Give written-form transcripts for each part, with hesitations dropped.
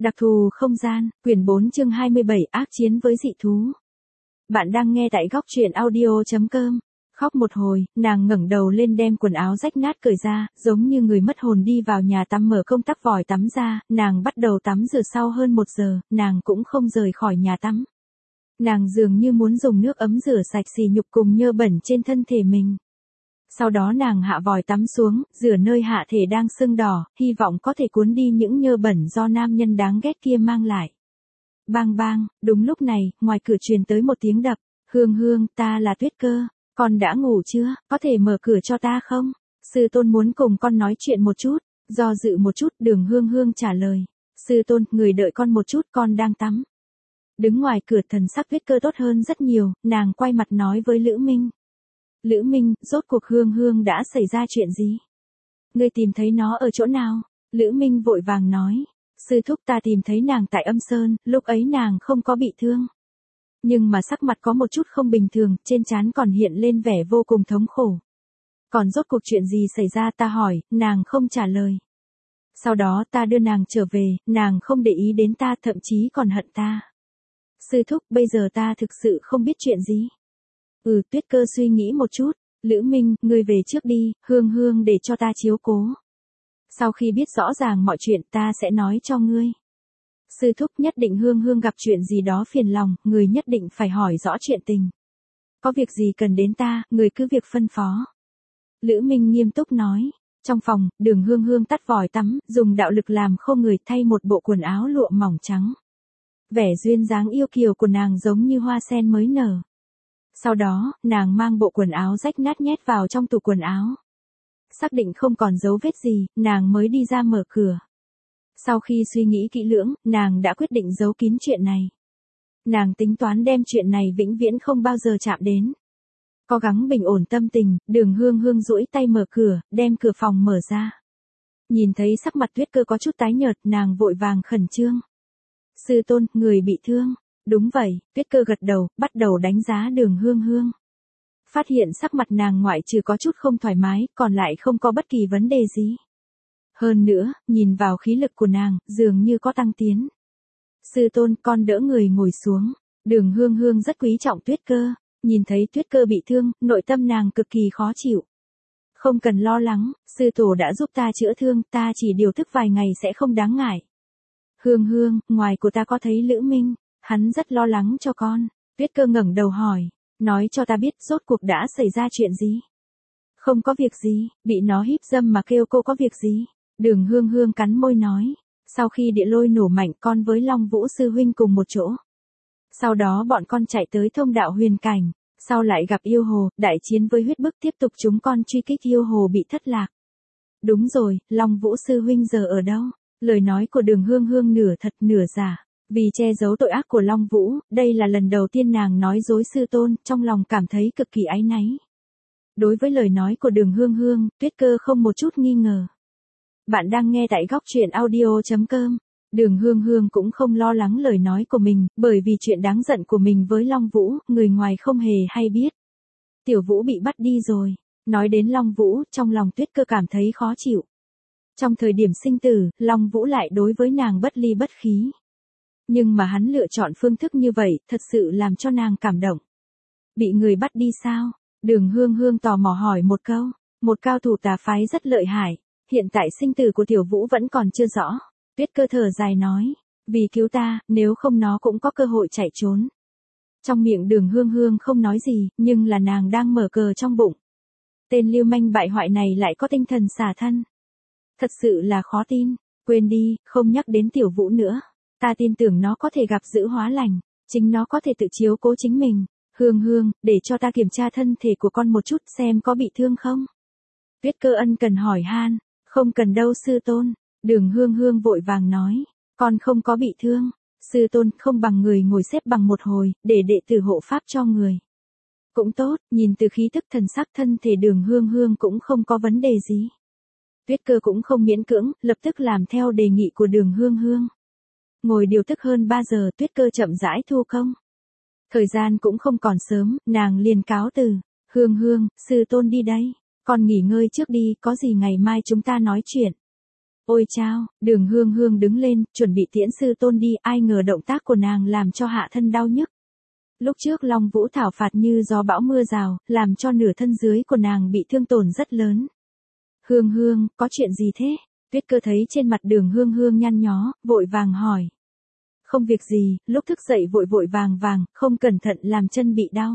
Đặc thù không gian, quyển 4 chương 27 ác chiến với dị thú. Bạn đang nghe tại góc truyện audio.com. Khóc một hồi, nàng ngẩng đầu lên đem quần áo rách nát cởi ra, giống như người mất hồn đi vào nhà tắm mở công tắc vòi tắm ra, nàng bắt đầu tắm rửa sau hơn 1 giờ, nàng cũng không rời khỏi nhà tắm. Nàng dường như muốn dùng nước ấm rửa sạch sỉ nhục cùng nhơ bẩn trên thân thể mình. Sau đó nàng hạ vòi tắm xuống, rửa nơi hạ thể đang sưng đỏ, hy vọng có thể cuốn đi những nhơ bẩn do nam nhân đáng ghét kia mang lại. Bang bang, đúng lúc này, ngoài cửa truyền tới một tiếng đập. Hương Hương, ta là Tuyết Cơ, con đã ngủ chưa, có thể mở cửa cho ta không? Sư tôn muốn cùng con nói chuyện một chút. Do dự một chút, Đường Hương Hương trả lời. Sư tôn, người đợi con một chút, con đang tắm. Đứng ngoài cửa thần sắc Tuyết Cơ tốt hơn rất nhiều, nàng quay mặt nói với Lữ Minh. Lữ Minh, rốt cuộc Hương Hương đã xảy ra chuyện gì? Ngươi tìm thấy nó ở chỗ nào? Lữ Minh vội vàng nói. Sư thúc, ta tìm thấy nàng tại Âm Sơn, lúc ấy nàng không có bị thương. Nhưng mà sắc mặt có một chút không bình thường, trên trán còn hiện lên vẻ vô cùng thống khổ. Còn rốt cuộc chuyện gì xảy ra ta hỏi, nàng không trả lời. Sau đó ta đưa nàng trở về, nàng không để ý đến ta, thậm chí còn hận ta. Sư thúc, bây giờ ta thực sự không biết chuyện gì. Tuyết Cơ suy nghĩ một chút. Lữ Minh, ngươi về trước đi, Hương Hương để cho ta chiếu cố. Sau khi biết rõ ràng mọi chuyện ta sẽ nói cho ngươi. Sư thúc, nhất định Hương Hương gặp chuyện gì đó phiền lòng, người nhất định phải hỏi rõ chuyện tình. Có việc gì cần đến ta, người cứ việc phân phó. Lữ Minh nghiêm túc nói. Trong phòng, Đường Hương Hương tắt vòi tắm, dùng đạo lực làm khô người thay một bộ quần áo lụa mỏng trắng. Vẻ duyên dáng yêu kiều của nàng giống như hoa sen mới nở. Sau đó, nàng mang bộ quần áo rách nát nhét vào trong tủ quần áo. Xác định không còn dấu vết gì, nàng mới đi ra mở cửa. Sau khi suy nghĩ kỹ lưỡng, nàng đã quyết định giấu kín chuyện này. Nàng tính toán đem chuyện này vĩnh viễn không bao giờ chạm đến. Cố gắng bình ổn tâm tình, Đường Hương Hương duỗi tay mở cửa, đem cửa phòng mở ra. Nhìn thấy sắc mặt Tuyết Cơ có chút tái nhợt, nàng vội vàng khẩn trương. Sư tôn, người bị thương. Đúng vậy, Tuyết Cơ gật đầu, bắt đầu đánh giá Đường Hương Hương. Phát hiện sắc mặt nàng ngoại trừ có chút không thoải mái, còn lại không có bất kỳ vấn đề gì. Hơn nữa, nhìn vào khí lực của nàng, dường như có tăng tiến. Sư tôn, con đỡ người ngồi xuống. Đường Hương Hương rất quý trọng Tuyết Cơ. Nhìn thấy Tuyết Cơ bị thương, nội tâm nàng cực kỳ khó chịu. Không cần lo lắng, sư tổ đã giúp ta chữa thương, ta chỉ điều thức vài ngày sẽ không đáng ngại. Hương Hương, ngoài của ta có thấy Lữ Minh, hắn rất lo lắng cho con. Tuyết Cơ ngẩng đầu hỏi, nói cho ta biết rốt cuộc đã xảy ra chuyện gì. Không có việc gì, bị nó hiếp dâm mà kêu cô có việc gì. Đường Hương Hương cắn môi nói, sau khi địa lôi nổ mạnh con với Long Vũ sư huynh cùng một chỗ. Sau đó bọn con chạy tới thông đạo huyền cảnh, sau lại gặp yêu hồ, đại chiến với huyết bức, tiếp tục chúng con truy kích yêu hồ bị thất lạc. Đúng rồi, Long Vũ sư huynh giờ ở đâu? Lời nói của Đường Hương Hương nửa thật nửa giả. Vì che giấu tội ác của Long Vũ, đây là lần đầu tiên nàng nói dối sư tôn, trong lòng cảm thấy cực kỳ áy náy. Đối với lời nói của Đường Hương Hương, Tuyết Cơ không một chút nghi ngờ. Bạn đang nghe tại góc truyện audio.com. Đường Hương Hương cũng không lo lắng lời nói của mình, bởi vì chuyện đáng giận của mình với Long Vũ, người ngoài không hề hay biết. Tiểu Vũ bị bắt đi rồi. Nói đến Long Vũ, trong lòng Tuyết Cơ cảm thấy khó chịu. Trong thời điểm sinh tử, Long Vũ lại đối với nàng bất ly bất khí. Nhưng mà hắn lựa chọn phương thức như vậy, thật sự làm cho nàng cảm động. Bị người bắt đi sao? Đường Hương Hương tò mò hỏi một câu. Một cao thủ tà phái rất lợi hại. Hiện tại sinh tử của Tiểu Vũ vẫn còn chưa rõ. Tuyết Cơ thở dài nói. Vì cứu ta, nếu không nó cũng có cơ hội chạy trốn. Trong miệng Đường Hương Hương không nói gì, nhưng là nàng đang mở cờ trong bụng. Tên lưu manh bại hoại này lại có tinh thần xả thân. Thật sự là khó tin. Quên đi, không nhắc đến Tiểu Vũ nữa. Ta tin tưởng nó có thể gặp dữ hóa lành, chính nó có thể tự chiếu cố chính mình. Hương Hương, để cho ta kiểm tra thân thể của con một chút xem có bị thương không. Tuyết Cơ ân cần hỏi han, không cần đâu sư tôn. Đường Hương Hương vội vàng nói, con không có bị thương. Sư tôn, không bằng người ngồi xếp bằng một hồi, để đệ tử hộ pháp cho người. Cũng tốt, nhìn từ khí tức thần sắc thân thể Đường Hương Hương cũng không có vấn đề gì. Tuyết Cơ cũng không miễn cưỡng, lập tức làm theo đề nghị của Đường Hương Hương. Ngồi điều tức hơn 3 giờ, Tuyết Cơ chậm rãi thu công. Thời gian cũng không còn sớm, nàng liền cáo từ. Hương Hương, sư tôn đi đây. Con nghỉ ngơi trước đi, có gì ngày mai chúng ta nói chuyện. Ôi chao, Đường Hương Hương đứng lên, chuẩn bị tiễn sư tôn đi, ai ngờ động tác của nàng làm cho hạ thân đau nhức. Lúc trước Long Vũ thảo phạt như gió bão mưa rào, làm cho nửa thân dưới của nàng bị thương tổn rất lớn. Hương Hương, có chuyện gì thế? Tuyết Cơ thấy trên mặt Đường Hương Hương nhăn nhó, vội vàng hỏi. Không việc gì, lúc thức dậy vội vội vàng vàng, không cẩn thận làm chân bị đau.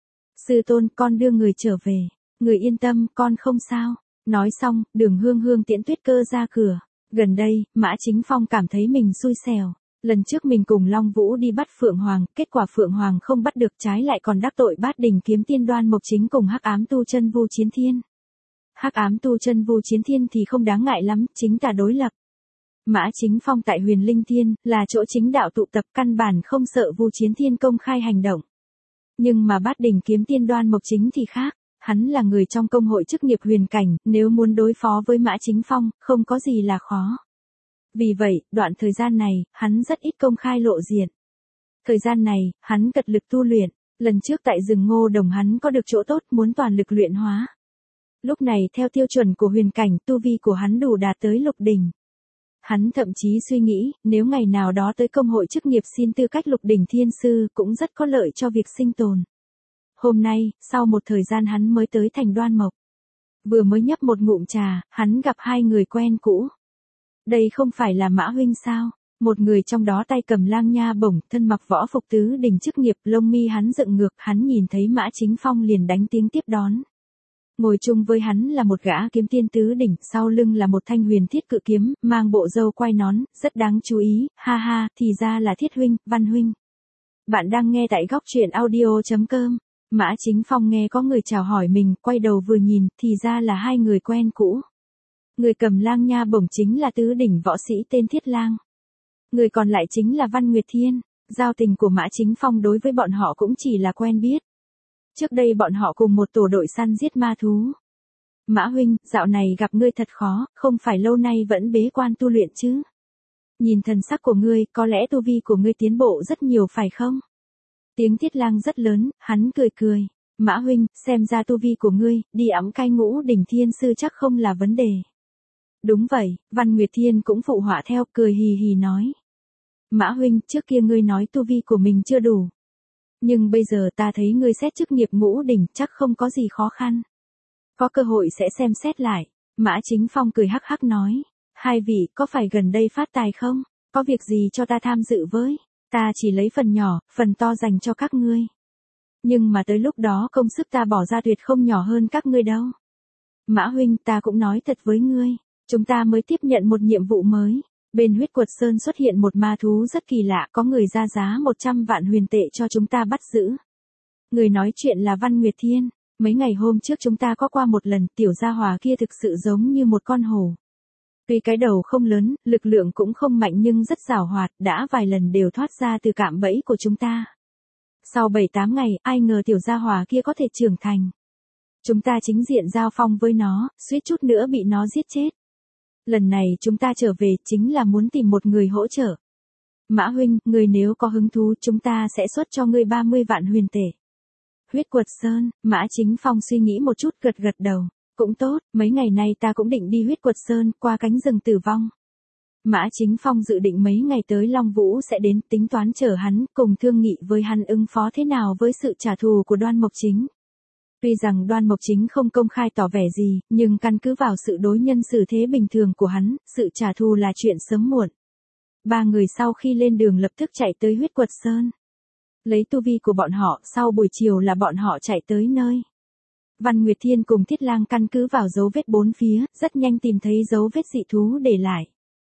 Sư tôn, con đưa người trở về. Người yên tâm, con không sao. Nói xong, Đường Hương Hương tiễn Tuyết Cơ ra cửa. Gần đây, Mã Chính Phong cảm thấy mình xui xẻo. Lần trước mình cùng Long Vũ đi bắt Phượng Hoàng, kết quả Phượng Hoàng không bắt được, trái lại còn đắc tội Bát Đỉnh Kiếm Tiên Đoan Mộc Chính cùng Hắc Ám Tu Chân Vu Chiến Thiên. Hắc Ám Tu Chân Vu Chiến Thiên thì không đáng ngại lắm, chính tà đối lập. Mã Chính Phong tại Huyền Linh Thiên, là chỗ chính đạo tụ tập, căn bản không sợ Vu Chiến Thiên công khai hành động. Nhưng mà Bát Đỉnh Kiếm Tiên Đoan Mộc Chính thì khác, hắn là người trong công hội chức nghiệp huyền cảnh, nếu muốn đối phó với Mã Chính Phong, không có gì là khó. Vì vậy, đoạn thời gian này, hắn rất ít công khai lộ diện. Thời gian này, hắn cật lực tu luyện, lần trước tại rừng Ngô Đồng hắn có được chỗ tốt, muốn toàn lực luyện hóa. Lúc này theo tiêu chuẩn của huyền cảnh, tu vi của hắn đủ đạt tới lục đỉnh. Hắn thậm chí suy nghĩ, nếu ngày nào đó tới công hội chức nghiệp xin tư cách lục đỉnh thiên sư, cũng rất có lợi cho việc sinh tồn. Hôm nay, sau một thời gian hắn mới tới thành Đoan Mộc. Vừa mới nhấp một ngụm trà, hắn gặp hai người quen cũ. Đây không phải là Mã huynh sao? Một người trong đó tay cầm lang nha bổng, thân mặc võ phục tứ đỉnh chức nghiệp, lông mi hắn dựng ngược, hắn nhìn thấy Mã Chính Phong liền đánh tiếng tiếp đón. Ngồi chung với hắn là một gã kiếm tiên tứ đỉnh, sau lưng là một thanh huyền thiết cự kiếm, mang bộ râu quai nón, rất đáng chú ý, ha ha, thì ra là Thiết huynh, Văn huynh. Bạn đang nghe tại góc truyện audio.com. Mã Chính Phong nghe có người chào hỏi mình, quay đầu vừa nhìn, thì ra là hai người quen cũ. Người cầm lang nha bổng chính là tứ đỉnh võ sĩ tên Thiết Lang. Người còn lại chính là Văn Nguyệt Thiên. Giao tình của Mã Chính Phong đối với bọn họ cũng chỉ là quen biết. Trước đây bọn họ cùng một tổ đội săn giết ma thú. Mã huynh, dạo này gặp ngươi thật khó, không phải lâu nay vẫn bế quan tu luyện chứ? Nhìn thần sắc của ngươi, có lẽ tu vi của ngươi tiến bộ rất nhiều phải không? Tiếng Thiết Lang rất lớn, hắn cười cười. Mã huynh, xem ra tu vi của ngươi, đi ẵm cai ngũ đỉnh thiên sư chắc không là vấn đề. Đúng vậy, Văn Nguyệt Thiên cũng phụ họa theo, cười hì hì nói. Mã huynh, trước kia ngươi nói tu vi của mình chưa đủ. Nhưng bây giờ ta thấy ngươi xét chức nghiệp ngũ đỉnh chắc không có gì khó khăn. Có cơ hội sẽ xem xét lại. Mã Chính Phong cười hắc hắc nói. Hai vị có phải gần đây phát tài không? Có việc gì cho ta tham dự với? Ta chỉ lấy phần nhỏ, phần to dành cho các ngươi. Nhưng mà tới lúc đó công sức ta bỏ ra tuyệt không nhỏ hơn các ngươi đâu. Mã huynh, ta cũng nói thật với ngươi. Chúng ta mới tiếp nhận một nhiệm vụ mới. Bên Huyết Quật Sơn xuất hiện một ma thú rất kỳ lạ, có người ra giá 100 vạn huyền tệ cho chúng ta bắt giữ. Người nói chuyện là Văn Nguyệt Thiên. Mấy ngày hôm trước chúng ta có qua một lần, tiểu gia hỏa kia thực sự giống như một con hổ. Tuy cái đầu không lớn, lực lượng cũng không mạnh nhưng rất giàu hoạt, đã vài lần đều thoát ra từ cạm bẫy của chúng ta. Sau 7-8 ngày, ai ngờ tiểu gia hỏa kia có thể trưởng thành. Chúng ta chính diện giao phong với nó, suýt chút nữa bị nó giết chết. Lần này chúng ta trở về chính là muốn tìm một người hỗ trợ. Mã huynh, người nếu có hứng thú chúng ta sẽ xuất cho ngươi 30 vạn huyền tệ. Huyết Quật Sơn, Mã Chính Phong suy nghĩ một chút gật gật đầu. Cũng tốt, mấy ngày nay ta cũng định đi Huyết Quật Sơn, qua cánh rừng tử vong. Mã Chính Phong dự định mấy ngày tới Long Vũ sẽ đến, tính toán chờ hắn, cùng thương nghị với hắn ứng phó thế nào với sự trả thù của Đoan Mộc Chính. Tuy rằng Đoan Mộc Chính không công khai tỏ vẻ gì, nhưng căn cứ vào sự đối nhân xử thế bình thường của hắn, sự trả thù là chuyện sớm muộn. Ba người sau khi lên đường lập tức chạy tới Huyết Quật Sơn. Lấy tu vi của bọn họ, sau buổi chiều là bọn họ chạy tới nơi. Văn Nguyệt Thiên cùng Thiết Lang căn cứ vào dấu vết bốn phía, rất nhanh tìm thấy dấu vết dị thú để lại.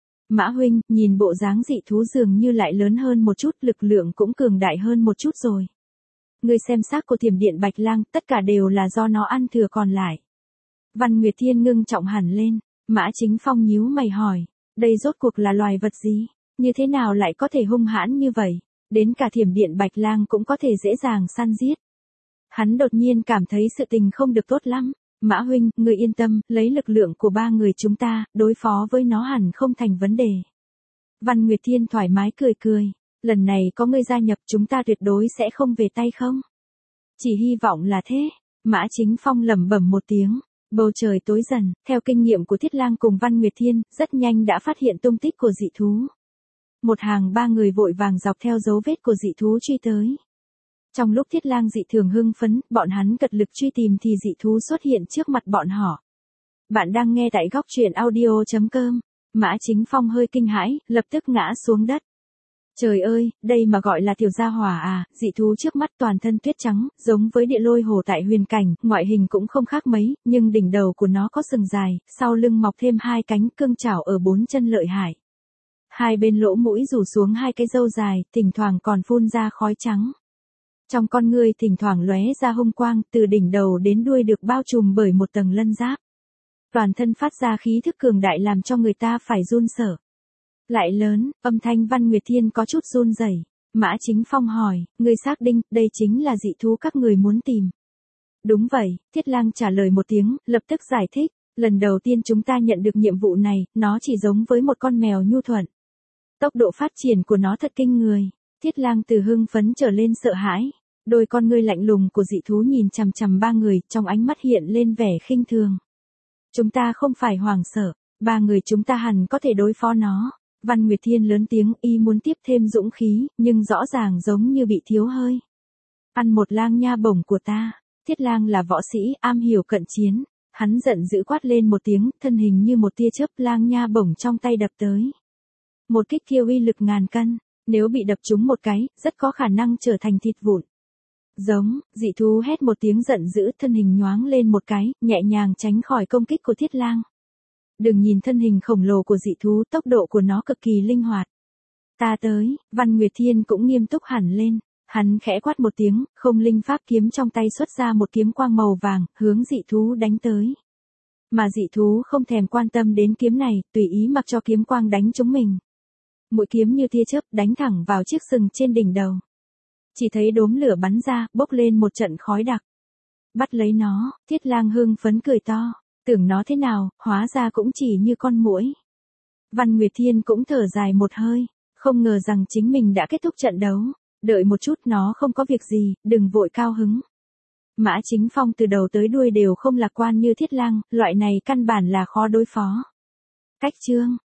Mã huynh, nhìn bộ dáng dị thú dường như lại lớn hơn một chút, lực lượng cũng cường đại hơn một chút rồi. Người xem xác của Thiểm Điện Bạch Lang, tất cả đều là do nó ăn thừa còn lại. Văn Nguyệt Thiên ngưng trọng hẳn lên, Mã Chính Phong nhíu mày hỏi, đây rốt cuộc là loài vật gì, như thế nào lại có thể hung hãn như vậy, đến cả Thiểm Điện Bạch Lang cũng có thể dễ dàng săn giết. Hắn đột nhiên cảm thấy sự tình không được tốt lắm. Mã huynh, người yên tâm, lấy lực lượng của ba người chúng ta, đối phó với nó hẳn không thành vấn đề. Văn Nguyệt Thiên thoải mái cười cười, lần này có ngươi gia nhập chúng ta tuyệt đối sẽ không về tay không. Chỉ hy vọng là thế. Mã Chính Phong lẩm bẩm một tiếng, Bầu trời tối dần, theo kinh nghiệm của Thiết Lang cùng Văn Nguyệt Thiên, rất nhanh đã phát hiện tung tích của dị thú. Một hàng ba người vội vàng dọc theo dấu vết của dị thú truy tới. Trong lúc Thiết Lang dị thường hưng phấn, bọn hắn cật lực truy tìm thì dị thú xuất hiện trước mặt bọn họ. Bạn đang nghe tại góc truyện audio.com. Mã Chính Phong hơi kinh hãi, lập tức ngã xuống đất. Trời ơi, đây mà gọi là tiểu gia hỏa à, dị thú trước mắt toàn thân tuyết trắng, giống với địa lôi hồ tại huyền cảnh, ngoại hình cũng không khác mấy, nhưng đỉnh đầu của nó có sừng dài, sau lưng mọc thêm hai cánh cương chảo ở bốn chân lợi hại. Hai bên lỗ mũi rủ xuống hai cái râu dài, thỉnh thoảng còn phun ra khói trắng. Trong con ngươi thỉnh thoảng lóe ra hung quang, từ đỉnh đầu đến đuôi được bao trùm bởi một tầng lân giáp. Toàn thân phát ra khí thức cường đại làm cho người ta phải run sợ. Lại lớn, âm thanh Văn Nguyệt Thiên có chút run rẩy. Mã Chính Phong hỏi, ngươi xác định, đây chính là dị thú các người muốn tìm. Đúng vậy, Thiết Lang trả lời một tiếng, lập tức giải thích, lần đầu tiên chúng ta nhận được nhiệm vụ này, nó chỉ giống với một con mèo nhu thuận. Tốc độ phát triển của nó thật kinh người. Thiết Lang từ hưng phấn trở lên sợ hãi. Đôi con ngươi lạnh lùng của dị thú nhìn chằm chằm ba người, trong ánh mắt hiện lên vẻ khinh thường. Chúng ta không phải hoảng sợ, ba người chúng ta hẳn có thể đối phó nó. Văn Nguyệt Thiên lớn tiếng y muốn tiếp thêm dũng khí, nhưng rõ ràng giống như bị thiếu hơi. Ăn một lang nha bổng của ta. Thiết Lang là võ sĩ, am hiểu cận chiến. Hắn giận dữ quát lên một tiếng, thân hình như một tia chớp lang nha bổng trong tay đập tới. Một kích kia uy lực ngàn cân, nếu bị đập trúng một cái, rất có khả năng trở thành thịt vụn. Giống, dị thú hét một tiếng giận dữ, thân hình nhoáng lên một cái, nhẹ nhàng tránh khỏi công kích của Thiết Lang. Đừng nhìn thân hình khổng lồ của dị thú, tốc độ của nó cực kỳ linh hoạt. Ta tới, Văn Nguyệt Thiên cũng nghiêm túc hẳn lên. Hắn khẽ quát một tiếng, không linh pháp kiếm trong tay xuất ra một kiếm quang màu vàng, hướng dị thú đánh tới. Mà dị thú không thèm quan tâm đến kiếm này, tùy ý mặc cho kiếm quang đánh trúng mình. Mũi kiếm như tia chớp đánh thẳng vào chiếc sừng trên đỉnh đầu. Chỉ thấy đốm lửa bắn ra, bốc lên một trận khói đặc. Bắt lấy nó, Thiết Lang hưng phấn cười to. Tưởng nó thế nào, hóa ra cũng chỉ như con muỗi. Văn Nguyệt Thiên cũng thở dài một hơi, không ngờ rằng chính mình đã kết thúc trận đấu. Đợi một chút, nó không có việc gì, đừng vội cao hứng. Mã Chính Phong từ đầu tới đuôi đều không lạc quan như Thiết Lang, loại này căn bản là khó đối phó. Cách chương,